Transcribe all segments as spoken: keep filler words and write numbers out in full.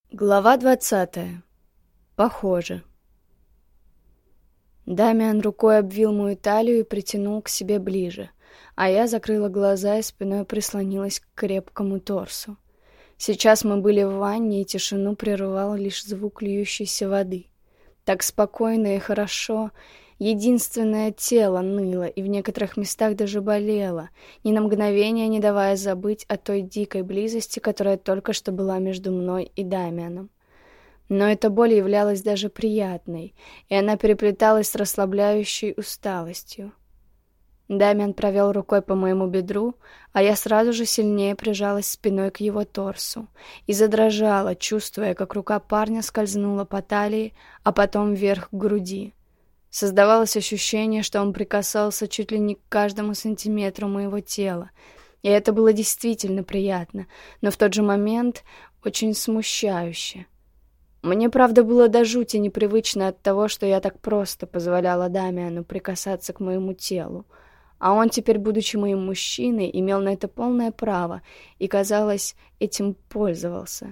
Глава двадцатая. Похоже. Дамиан рукой обвил мою талию и притянул к себе ближе, а я закрыла глаза и спиной прислонилась к крепкому торсу. Сейчас мы были в ванне, и тишину прерывал лишь звук льющейся воды. Так спокойно и хорошо. Единственное тело ныло и в некоторых местах даже болело, ни на мгновение не давая забыть о той дикой близости, которая только что была между мной и Дамианом. Но эта боль являлась даже приятной, и она переплеталась с расслабляющей усталостью. Дамиан провел рукой по моему бедру, а я сразу же сильнее прижалась спиной к его торсу и задрожала, чувствуя, как рука парня скользнула по талии, а потом вверх к груди. Создавалось ощущение, что он прикасался чуть ли не к каждому сантиметру моего тела, и это было действительно приятно, но в тот же момент очень смущающе. Мне, правда, было до жути непривычно от того, что я так просто позволяла Дамиану прикасаться к моему телу, а он теперь, будучи моим мужчиной, имел на это полное право и, казалось, этим пользовался.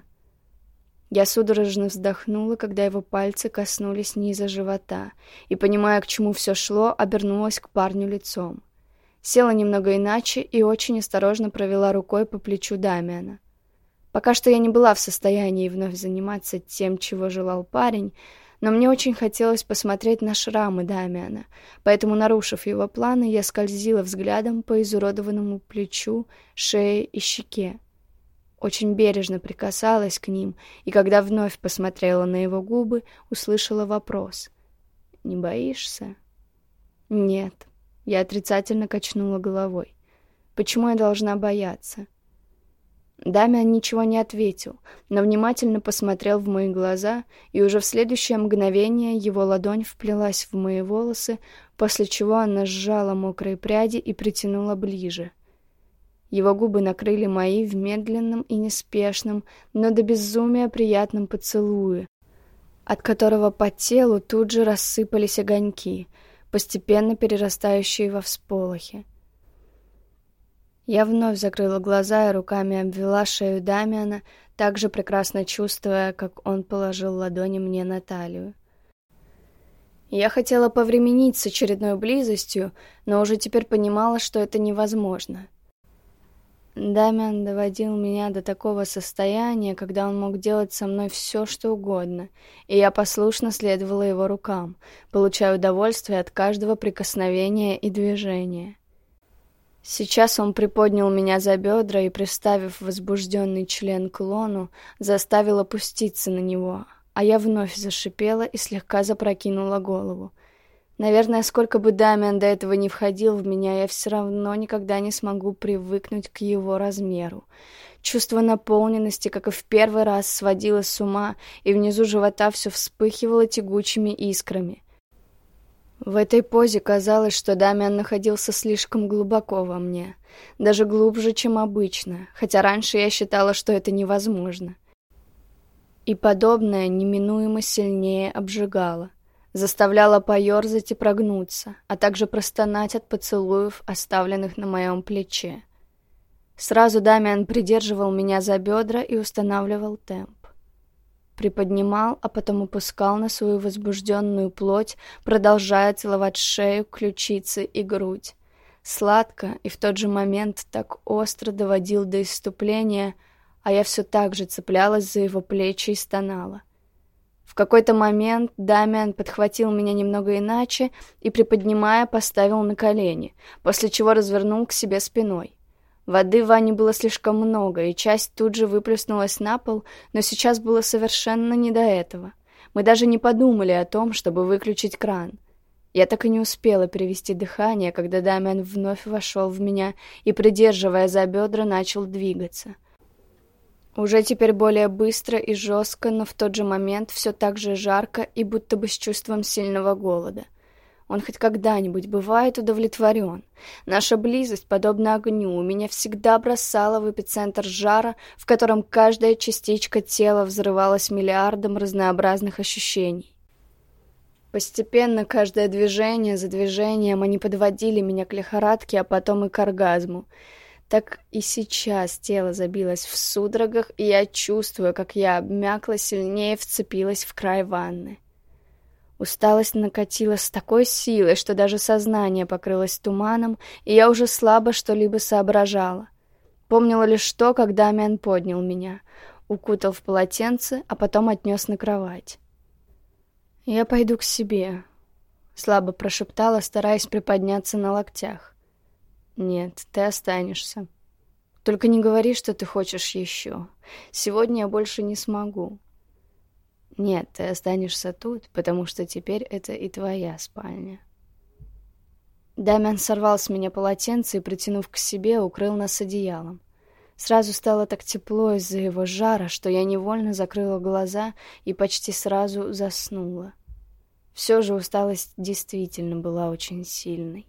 Я судорожно вздохнула, когда его пальцы коснулись низа живота, и, понимая, к чему все шло, обернулась к парню лицом. Села немного иначе и очень осторожно провела рукой по плечу Дамиана. Пока что я не была в состоянии вновь заниматься тем, чего желал парень, но мне очень хотелось посмотреть на шрамы Дамиана, поэтому, нарушив его планы, я скользила взглядом по изуродованному плечу, шее и щеке. Очень бережно прикасалась к ним, и когда вновь посмотрела на его губы, услышала вопрос. «Не боишься?» «Нет», — я отрицательно качнула головой. «Почему я должна бояться?» Дамиан ничего не ответил, но внимательно посмотрел в мои глаза, и уже в следующее мгновение его ладонь вплелась в мои волосы, после чего она сжала мокрые пряди и притянула ближе. Его губы накрыли мои в медленном и неспешном, но до безумия приятном поцелуе, от которого по телу тут же рассыпались огоньки, постепенно перерастающие во всполохи. Я вновь закрыла глаза и руками обвела шею Дамиана, также прекрасно чувствуя, как он положил ладони мне на талию. Я хотела повременить с очередной близостью, но уже теперь понимала, что это невозможно. Дамиан доводил меня до такого состояния, когда он мог делать со мной все, что угодно, и я послушно следовала его рукам, получая удовольствие от каждого прикосновения и движения. Сейчас он приподнял меня за бедра и, приставив возбужденный член к лону, заставил опуститься на него, а я вновь зашипела и слегка запрокинула голову. Наверное, сколько бы Дамиан до этого не входил в меня, я все равно никогда не смогу привыкнуть к его размеру. Чувство наполненности, как и в первый раз, сводило с ума, и внизу живота все вспыхивало тягучими искрами. В этой позе казалось, что Дамиан находился слишком глубоко во мне, даже глубже, чем обычно, хотя раньше я считала, что это невозможно. И подобное неминуемо сильнее обжигало, заставляло поерзать и прогнуться, а также простонать от поцелуев, оставленных на моем плече. Сразу Дамиан придерживал меня за бедра и устанавливал темп. Приподнимал, а потом опускал на свою возбужденную плоть, продолжая целовать шею, ключицы и грудь. Сладко и в тот же момент так остро доводил до исступления, а я все так же цеплялась за его плечи и стонала. В какой-то момент Дамиан подхватил меня немного иначе и, приподнимая, поставил на колени, после чего развернул к себе спиной. Воды в ванне было слишком много, и часть тут же выплеснулась на пол, но сейчас было совершенно не до этого. Мы даже не подумали о том, чтобы выключить кран. Я так и не успела перевести дыхание, когда Дамиан вновь вошел в меня и, придерживая за бедра, начал двигаться. Уже теперь более быстро и жестко, но в тот же момент все так же жарко и будто бы с чувством сильного голода. Он хоть когда-нибудь бывает удовлетворен. Наша близость, подобно огню, меня всегда бросала в эпицентр жара, в котором каждая частичка тела взрывалась миллиардом разнообразных ощущений. Постепенно каждое движение за движением они подводили меня к лихорадке, а потом и к оргазму. Так и сейчас тело забилось в судорогах, и я чувствую, как я обмякла, сильнее вцепилась в край ванны. Усталость накатила с такой силой, что даже сознание покрылось туманом, и я уже слабо что-либо соображала. Помнила лишь то, как Дамиан поднял меня, укутал в полотенце, а потом отнес на кровать. «Я пойду к себе», — слабо прошептала, стараясь приподняться на локтях. «Нет, ты останешься. Только не говори, что ты хочешь еще. Сегодня я больше не смогу». «Нет, ты останешься тут, потому что теперь это и твоя спальня». Дамиан сорвал с меня полотенце и, притянув к себе, укрыл нас одеялом. Сразу стало так тепло из-за его жара, что я невольно закрыла глаза и почти сразу заснула. Все же усталость действительно была очень сильной.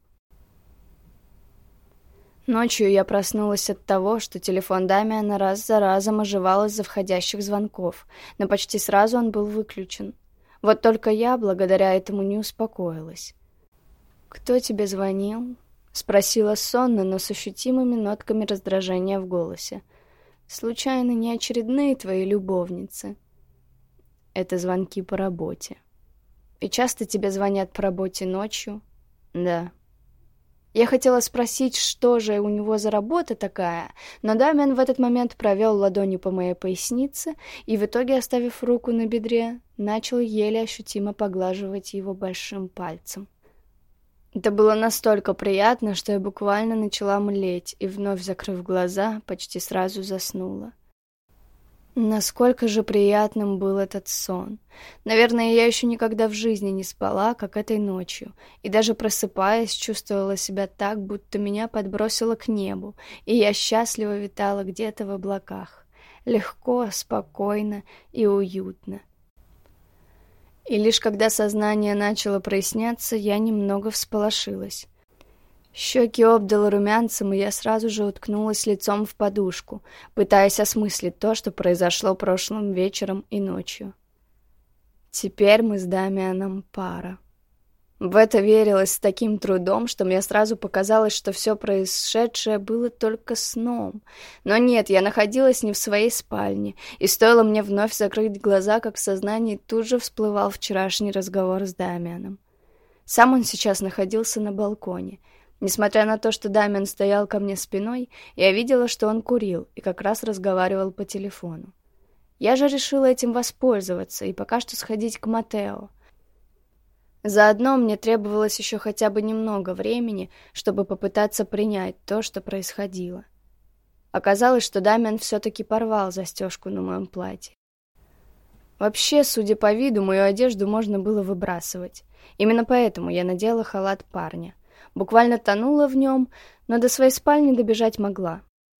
Ночью я проснулась от того, что телефон Дамиана раз за разом оживал из-за входящих звонков, но почти сразу он был выключен. Вот только я, благодаря этому, не успокоилась. «Кто тебе звонил?» — спросила сонно, но с ощутимыми нотками раздражения в голосе. «Случайно не очередные твои любовницы?» «Это звонки по работе». «И часто тебе звонят по работе ночью?» «Да». Я хотела спросить, что же у него за работа такая, но Дамиан в этот момент провел ладонью по моей пояснице и, в итоге, оставив руку на бедре, начал еле ощутимо поглаживать его большим пальцем. Это было настолько приятно, что я буквально начала млеть и, вновь закрыв глаза, почти сразу заснула. Насколько же приятным был этот сон. Наверное, я еще никогда в жизни не спала, как этой ночью, и даже просыпаясь, чувствовала себя так, будто меня подбросило к небу, и я счастливо витала где-то в облаках. Легко, спокойно и уютно. И лишь когда сознание начало проясняться, я немного всполошилась. Щеки обдало румянцем, и я сразу же уткнулась лицом в подушку, пытаясь осмыслить то, что произошло прошлым вечером и ночью. Теперь мы с Дамианом пара. В это верилось с таким трудом, что мне сразу показалось, что все происшедшее было только сном. Но нет, я находилась не в своей спальне, и стоило мне вновь закрыть глаза, как в сознании тут же всплывал вчерашний разговор с Дамианом. Сам он сейчас находился на балконе. Несмотря на то, что Дамиан стоял ко мне спиной, я видела, что он курил и как раз разговаривал по телефону. Я же решила этим воспользоваться и пока что сходить к Матео. Заодно мне требовалось еще хотя бы немного времени, чтобы попытаться принять то, что происходило. Оказалось, что Дамиан все-таки порвал застежку на моем платье. Вообще, судя по виду, мою одежду можно было выбрасывать. Именно поэтому я надела халат парня. Буквально тонула в нем, но до своей спальни добежать могла.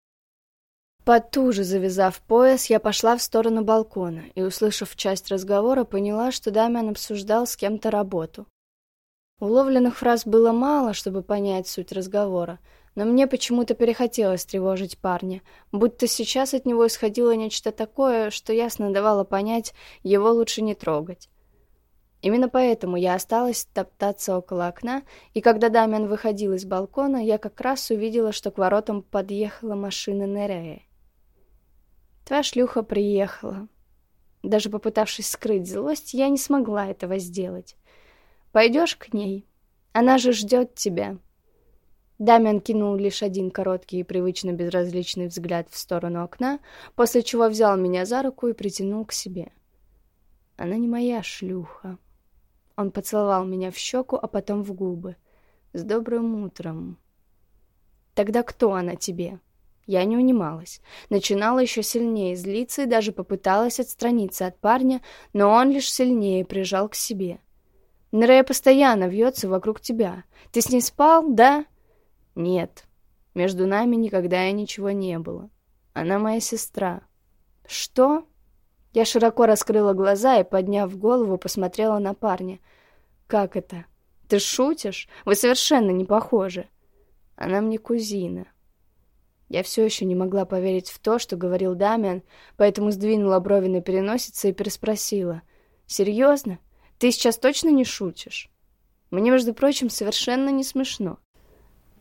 Потуже завязав пояс, я пошла в сторону балкона и, услышав часть разговора, поняла, что Дамиан обсуждал с кем-то работу. Уловленных фраз было мало, чтобы понять суть разговора, но мне почему-то перехотелось тревожить парня, будто сейчас от него исходило нечто такое, что ясно давало понять, его лучше не трогать. Именно поэтому я осталась топтаться около окна, и когда Дамиан выходил из балкона, я как раз увидела, что к воротам подъехала машина Нереи. Твоя шлюха приехала. Даже попытавшись скрыть злость, я не смогла этого сделать. Пойдешь к ней? Она же ждет тебя. Дамиан кинул лишь один короткий и привычно безразличный взгляд в сторону окна, после чего взял меня за руку и притянул к себе. Она не моя шлюха. Он поцеловал меня в щеку, а потом в губы. «С добрым утром». «Тогда кто она тебе?» Я не унималась. Начинала еще сильнее злиться и даже попыталась отстраниться от парня, но он лишь сильнее прижал к себе. «Нерея постоянно вьется вокруг тебя. Ты с ней спал, да?» «Нет. Между нами никогда и ничего не было. Она моя сестра». «Что?» Я широко раскрыла глаза и, подняв голову, посмотрела на парня. «Как это? Ты шутишь? Вы совершенно не похожи». «Она мне кузина». Я все еще не могла поверить в то, что говорил Дамиан, поэтому сдвинула брови на переносице и переспросила. «Серьезно? Ты сейчас точно не шутишь? Мне, между прочим, совершенно не смешно».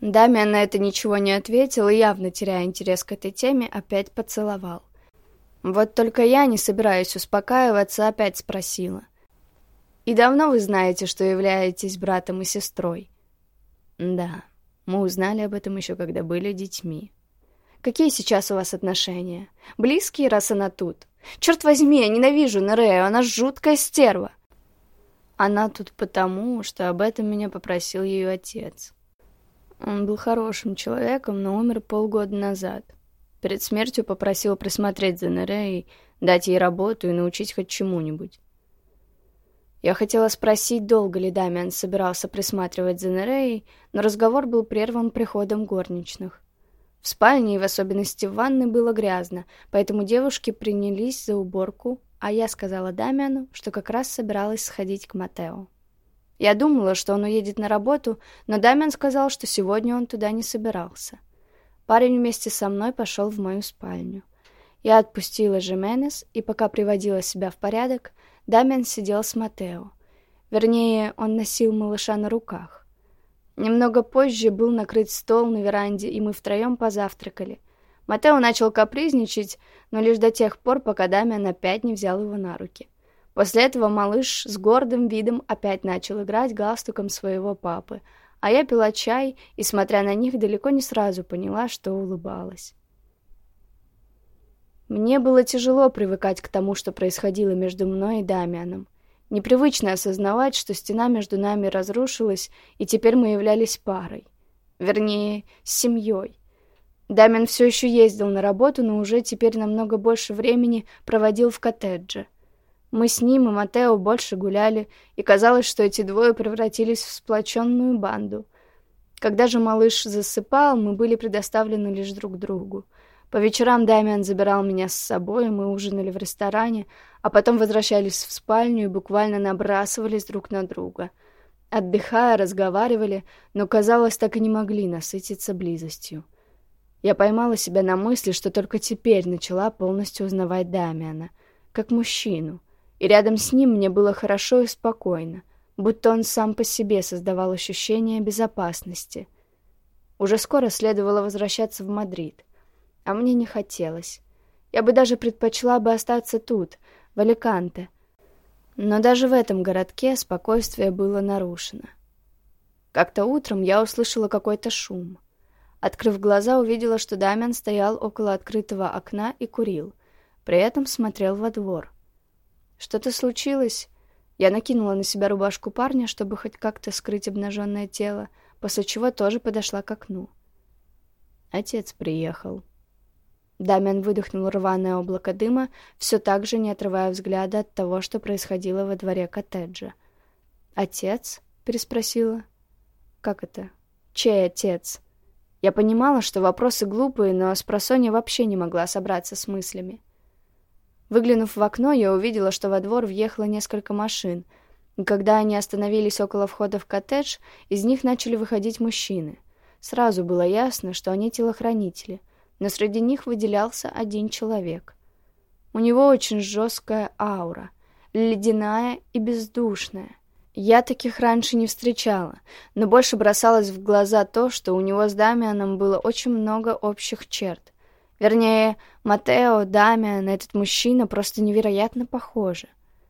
Дамиан на это ничего не ответил и, явно теряя интерес к этой теме, опять поцеловал. Вот только я, не собираясь успокаиваться, опять спросила. «И давно вы знаете, что являетесь братом и сестрой?» «Да, мы узнали об этом еще когда были детьми». «Какие сейчас у вас отношения? Близкие, раз она тут? Черт возьми, я ненавижу Нерею, она жуткая стерва!» «Она тут потому, что об этом меня попросил ее отец. Он был хорошим человеком, но умер полгода назад. Перед смертью попросил присмотреть за Нереей, дать ей работу и научить хоть чему-нибудь». Я хотела спросить, долго ли Дамиан собирался присматривать за Нереей, но разговор был прерван приходом горничных. В спальне и в особенности в ванной было грязно, поэтому девушки принялись за уборку, а я сказала Дамиану, что как раз собиралась сходить к Матео. Я думала, что он уедет на работу, но Дамиан сказал, что сегодня он туда не собирался. Парень вместе со мной пошел в мою спальню. Я отпустила Жименес, и пока приводила себя в порядок, Дамиан сидел с Матео. Вернее, он носил малыша на руках. Немного позже был накрыт стол на веранде, и мы втроем позавтракали. Матео начал капризничать, но лишь до тех пор, пока Дамиан опять не взял его на руки. После этого малыш с гордым видом опять начал играть галстуком своего папы, а я пила чай и, смотря на них, далеко не сразу поняла, что улыбалась. Мне было тяжело привыкать к тому, что происходило между мной и Дамианом. Непривычно осознавать, что стена между нами разрушилась, и теперь мы являлись парой. Вернее, семьей. Дамиан все еще ездил на работу, но уже теперь намного больше времени проводил в коттедже. Мы с ним и Матео больше гуляли, и казалось, что эти двое превратились в сплоченную банду. Когда же малыш засыпал, мы были предоставлены лишь друг другу. По вечерам Дамиан забирал меня с собой, мы ужинали в ресторане, а потом возвращались в спальню и буквально набрасывались друг на друга. Отдыхая, разговаривали, но, казалось, так и не могли насытиться близостью. Я поймала себя на мысли, что только теперь начала полностью узнавать Дамиана, как мужчину, и рядом с ним мне было хорошо и спокойно, будто он сам по себе создавал ощущение безопасности. Уже скоро следовало возвращаться в Мадрид. А мне не хотелось. Я бы даже предпочла бы остаться тут, в Аликанте. Но даже в этом городке спокойствие было нарушено. Как-то утром я услышала какой-то шум. Открыв глаза, увидела, что Дамиан стоял около открытого окна и курил. При этом смотрел во двор. Что-то случилось? Я накинула на себя рубашку парня, чтобы хоть как-то скрыть обнаженное тело, после чего тоже подошла к окну. Отец приехал. Дамиан выдохнул рваное облако дыма, все так же не отрывая взгляда от того, что происходило во дворе коттеджа. «Отец?» — переспросила. «Как это? Чей отец?» Я понимала, что вопросы глупые, но спросонья вообще не могла собраться с мыслями. Выглянув в окно, я увидела, что во двор въехало несколько машин, и когда они остановились около входа в коттедж, из них начали выходить мужчины. Сразу было ясно, что они телохранители, но среди них выделялся один человек. У него очень жесткая аура, ледяная и бездушная. Я таких раньше не встречала, но больше бросалось в глаза то, что у него с Дамианом было очень много общих черт. Вернее, Матео, Дамиан, этот мужчина просто невероятно похожи.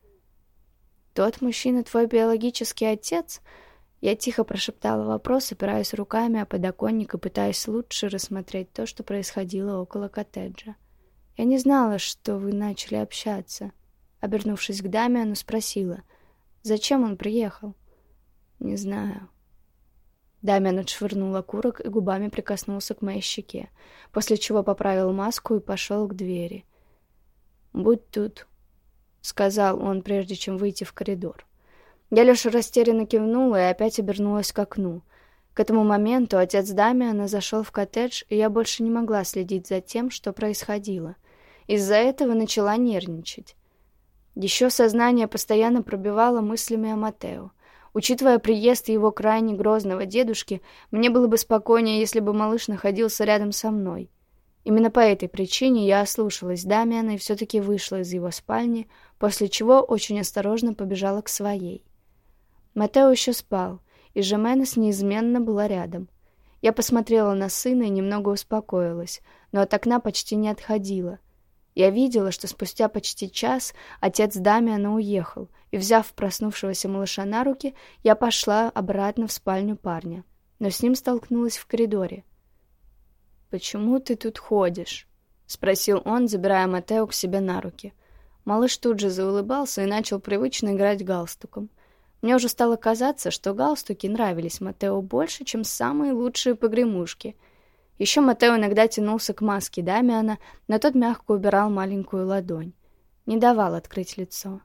«Тот мужчина твой биологический отец?» Я тихо прошептала вопрос, опираясь руками о подоконник и пытаясь лучше рассмотреть то, что происходило около коттеджа. «Я не знала, что вы начали общаться». Обернувшись к Дамиану, спросила, «Зачем он приехал?» «Не знаю». Дамиан отшвырнул окурок и губами прикоснулся к моей щеке, после чего поправил маску и пошел к двери. «Будь тут», — сказал он, прежде чем выйти в коридор. Я лишь растерянно кивнула и опять обернулась к окну. К этому моменту отец Дамиана зашел в коттедж, и я больше не могла следить за тем, что происходило. Из-за этого начала нервничать. Еще сознание постоянно пробивало мыслями о Матео. Учитывая приезд его крайне грозного дедушки, мне было бы спокойнее, если бы малыш находился рядом со мной. Именно по этой причине я ослушалась Дамиана и все-таки вышла из его спальни, после чего очень осторожно побежала к своей. Матео еще спал, и Жименес неизменно была рядом. Я посмотрела на сына и немного успокоилась, но от окна почти не отходила. Я видела, что спустя почти час отец Дамиана уехал, и, взяв проснувшегося малыша на руки, я пошла обратно в спальню парня, но с ним столкнулась в коридоре. «Почему ты тут ходишь?» — спросил он, забирая Матео к себе на руки. Малыш тут же заулыбался и начал привычно играть галстуком. Мне уже стало казаться, что галстуки нравились Матео больше, чем самые лучшие погремушки. Еще Матео иногда тянулся к маске Дамиана, но тот мягко убирал маленькую ладонь. Не давал открыть лицо.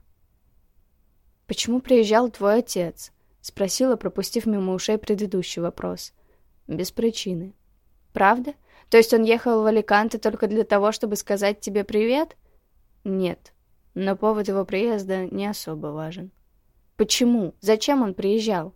«Почему приезжал твой отец?» — спросила, пропустив мимо ушей предыдущий вопрос. «Без причины». «Правда? То есть он ехал в Аликанте только для того, чтобы сказать тебе привет?» «Нет, но повод его приезда не особо важен». «Почему? Зачем он приезжал?»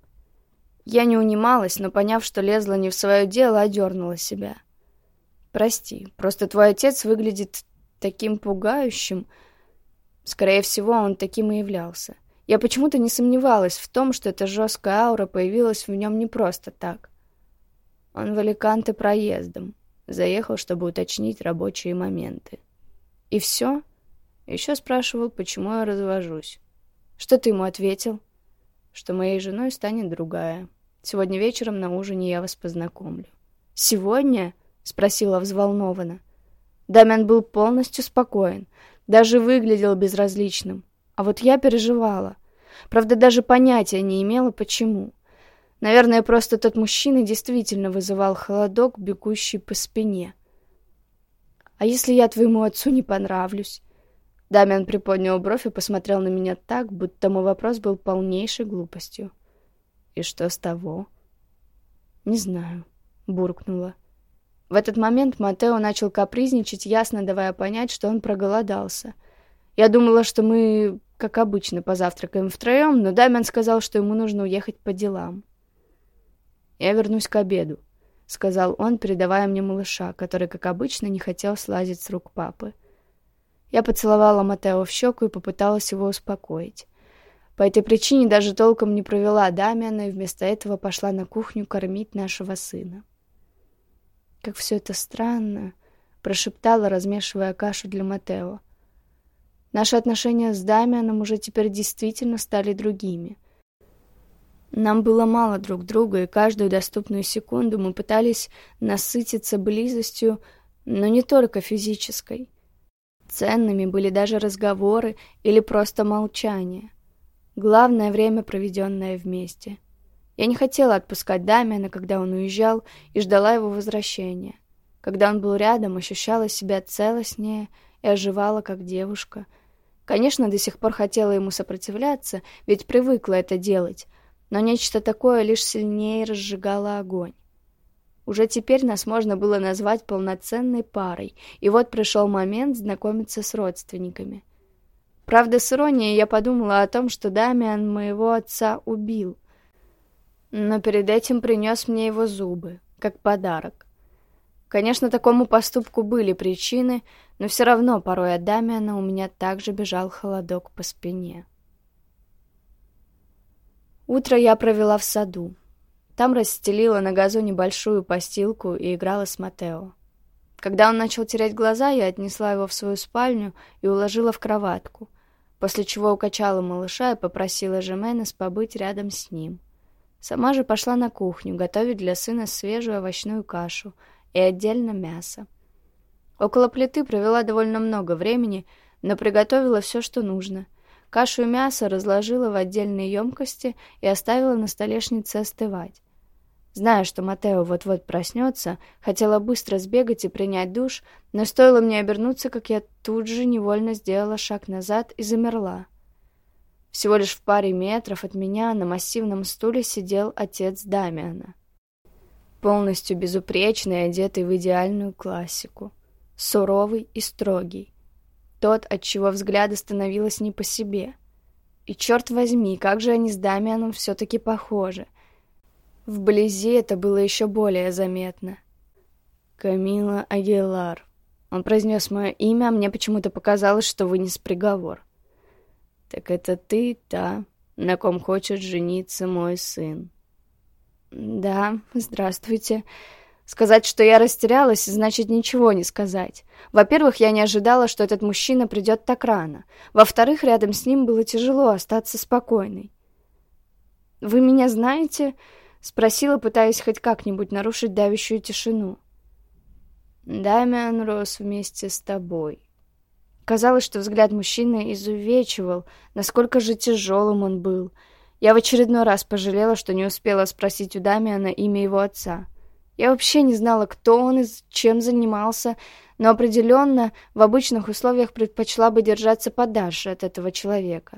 Я не унималась, но, поняв, что лезла не в свое дело, одернула себя. «Прости, просто твой отец выглядит таким пугающим. Скорее всего, он таким и являлся. Я почему-то не сомневалась в том, что эта жесткая аура появилась в нем не просто так. Он в Аликанте проездом. Заехал, чтобы уточнить рабочие моменты. И все? Еще спрашивал, почему я развожусь. Что ты ему ответил?» «Что моей женой станет другая. Сегодня вечером на ужине я вас познакомлю». «Сегодня?» — спросила взволнованно. Дамиан был полностью спокоен, даже выглядел безразличным. А вот я переживала. Правда, даже понятия не имела, почему. Наверное, просто тот мужчина действительно вызывал холодок, бегущий по спине. «А если я твоему отцу не понравлюсь?» Дамиан приподнял бровь и посмотрел на меня так, будто мой вопрос был полнейшей глупостью. «И что с того?» «Не знаю», — буркнула. В этот момент Матео начал капризничать, ясно давая понять, что он проголодался. Я думала, что мы, как обычно, позавтракаем втроем, но Дамиан сказал, что ему нужно уехать по делам. «Я вернусь к обеду», — сказал он, передавая мне малыша, который, как обычно, не хотел слазить с рук папы. Я поцеловала Матео в щеку и попыталась его успокоить. По этой причине даже толком не провела Дамиана и вместо этого пошла на кухню кормить нашего сына. «Как все это странно», — прошептала, размешивая кашу для Матео. Наши отношения с Дамианом уже теперь действительно стали другими. Нам было мало друг друга, и каждую доступную секунду мы пытались насытиться близостью, но не только физической. Ценными были даже разговоры или просто молчание. Главное — время, проведенное вместе. Я не хотела отпускать Дамиана, когда он уезжал, и ждала его возвращения. Когда он был рядом, ощущала себя целостнее и оживала как девушка. Конечно, до сих пор хотела ему сопротивляться, ведь привыкла это делать, но нечто такое лишь сильнее разжигало огонь. Уже теперь нас можно было назвать полноценной парой, и вот пришел момент знакомиться с родственниками. Правда, с иронией я подумала о том, что Дамиан моего отца убил, но перед этим принес мне его зубы, как подарок. Конечно, такому поступку были причины, но все равно порой от Дамиана у меня также бежал холодок по спине. Утро я провела в саду. Там расстелила на газоне большую постилку и играла с Матео. Когда он начал терять глаза, я отнесла его в свою спальню и уложила в кроватку, после чего укачала малыша и попросила Жименес побыть рядом с ним. Сама же пошла на кухню готовить для сына свежую овощную кашу и отдельно мясо. Около плиты провела довольно много времени, но приготовила все, что нужно. Кашу и мясо разложила в отдельные емкости и оставила на столешнице остывать. Зная, что Матео вот-вот проснется, хотела быстро сбегать и принять душ, но стоило мне обернуться, как я тут же невольно сделала шаг назад и замерла. Всего лишь в паре метров от меня на массивном стуле сидел отец Дамиана. Полностью безупречный, одетый в идеальную классику. Суровый и строгий. Тот, от чего взгляда становилось не по себе. И черт возьми, как же они с Дамианом все-таки похожи. Вблизи это было еще более заметно. «Камила Агилар». Он произнес мое имя, а мне почему-то показалось, что вынес приговор. «Так это ты, та, на ком хочет жениться мой сын?» «Да, здравствуйте». Сказать, что я растерялась, значит ничего не сказать. Во-первых, я не ожидала, что этот мужчина придет так рано. Во-вторых, рядом с ним было тяжело остаться спокойной. «Вы меня знаете?» — спросила, пытаясь хоть как-нибудь нарушить давящую тишину. «Дамиан рос вместе с тобой». Казалось, что взгляд мужчины изувечивал, насколько же тяжелым он был. Я в очередной раз пожалела, что не успела спросить у Дамиана имя его отца. Я вообще не знала, кто он и чем занимался, но определенно в обычных условиях предпочла бы держаться подальше от этого человека.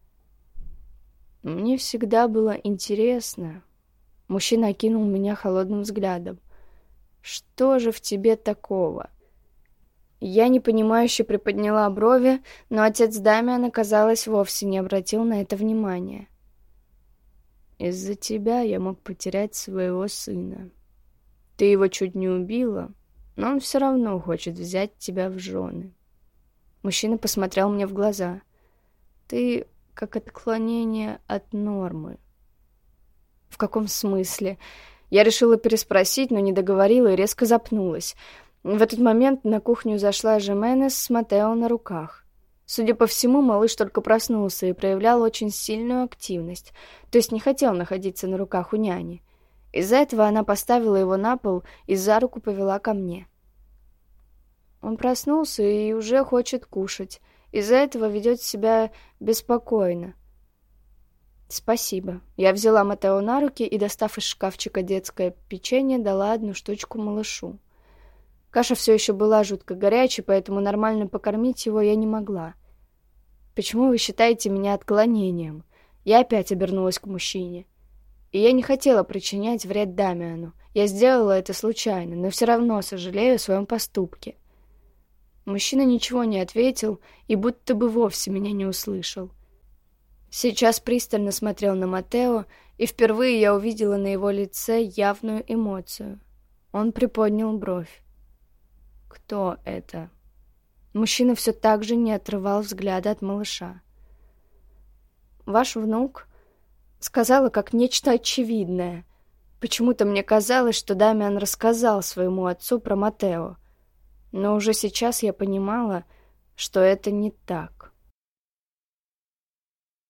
Мне всегда было интересно. Мужчина окинул меня холодным взглядом. Что же в тебе такого? Я непонимающе приподняла брови, но отец Дамиана, казалось, вовсе не обратил на это внимания. Из-за тебя я мог потерять своего сына. Ты его чуть не убила, но он все равно хочет взять тебя в жены. Мужчина посмотрел мне в глаза. Ты как отклонение от нормы. В каком смысле? Я решила переспросить, но не договорила и резко запнулась. В этот момент на кухню зашла Жименес с Матео на руках. Судя по всему, малыш только проснулся и проявлял очень сильную активность, то есть не хотел находиться на руках у няни. Из-за этого она поставила его на пол и за руку повела ко мне. Он проснулся и уже хочет кушать. Из-за этого ведет себя беспокойно. Спасибо. Я взяла Матео на руки и, достав из шкафчика детское печенье, дала одну штучку малышу. Каша все еще была жутко горячей, поэтому нормально покормить его я не могла. Почему вы считаете меня отклонением? Я опять обернулась к мужчине. И я не хотела причинять вред Дамиану. Я сделала это случайно, но все равно сожалею о своем поступке. Мужчина ничего не ответил и будто бы вовсе меня не услышал. Сейчас пристально смотрел на Матео, и впервые я увидела на его лице явную эмоцию. Он приподнял бровь. «Кто это?» Мужчина все так же не отрывал взгляда от малыша. «Ваш внук», — сказала как нечто очевидное. Почему-то мне казалось, что Дамиан рассказал своему отцу про Матео. Но уже сейчас я понимала, что это не так.